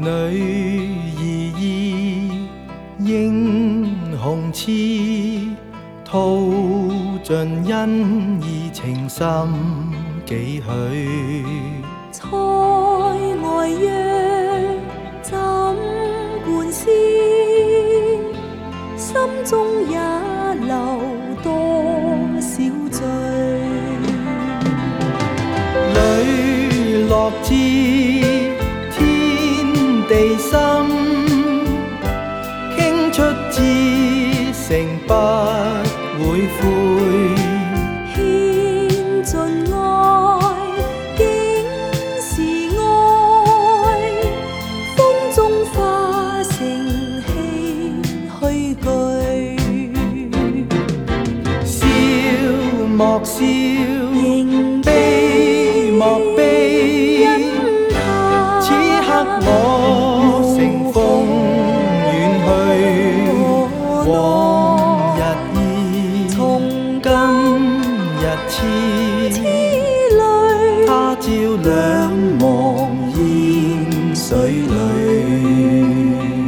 女兒意，英雄痴，吐盡恩義情深幾許？ 塞外約怎灌思？心中也留多少醉？ 磊落知天地深，傾出至誠不會悔。 獻盡愛，竟是愛，風中化成氣虛句。 笑莫笑， 仍悲莫悲，此刻我乘風遠去，往日意，今日痴，他朝兩忘煙水裏。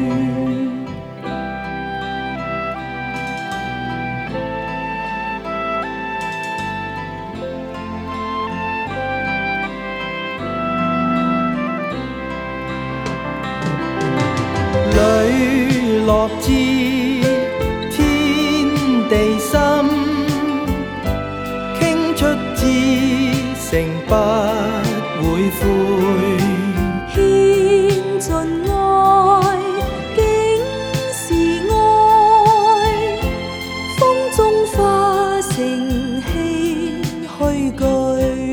磊落知天地深，傾出至誠不會悔。 獻盡愛，竟是愛，風中化成氣虛句。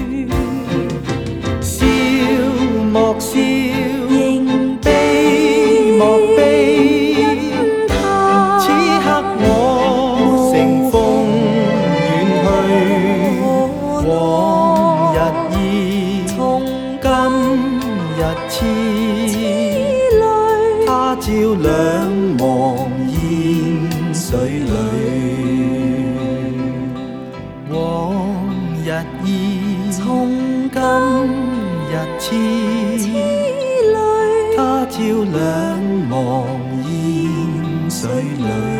笑莫笑， 仍悲莫悲，此刻我乘風遠去，往日意，今日痴，他朝兩忘煙水裏。往日意，今日痴，他朝兩忘煙水裏。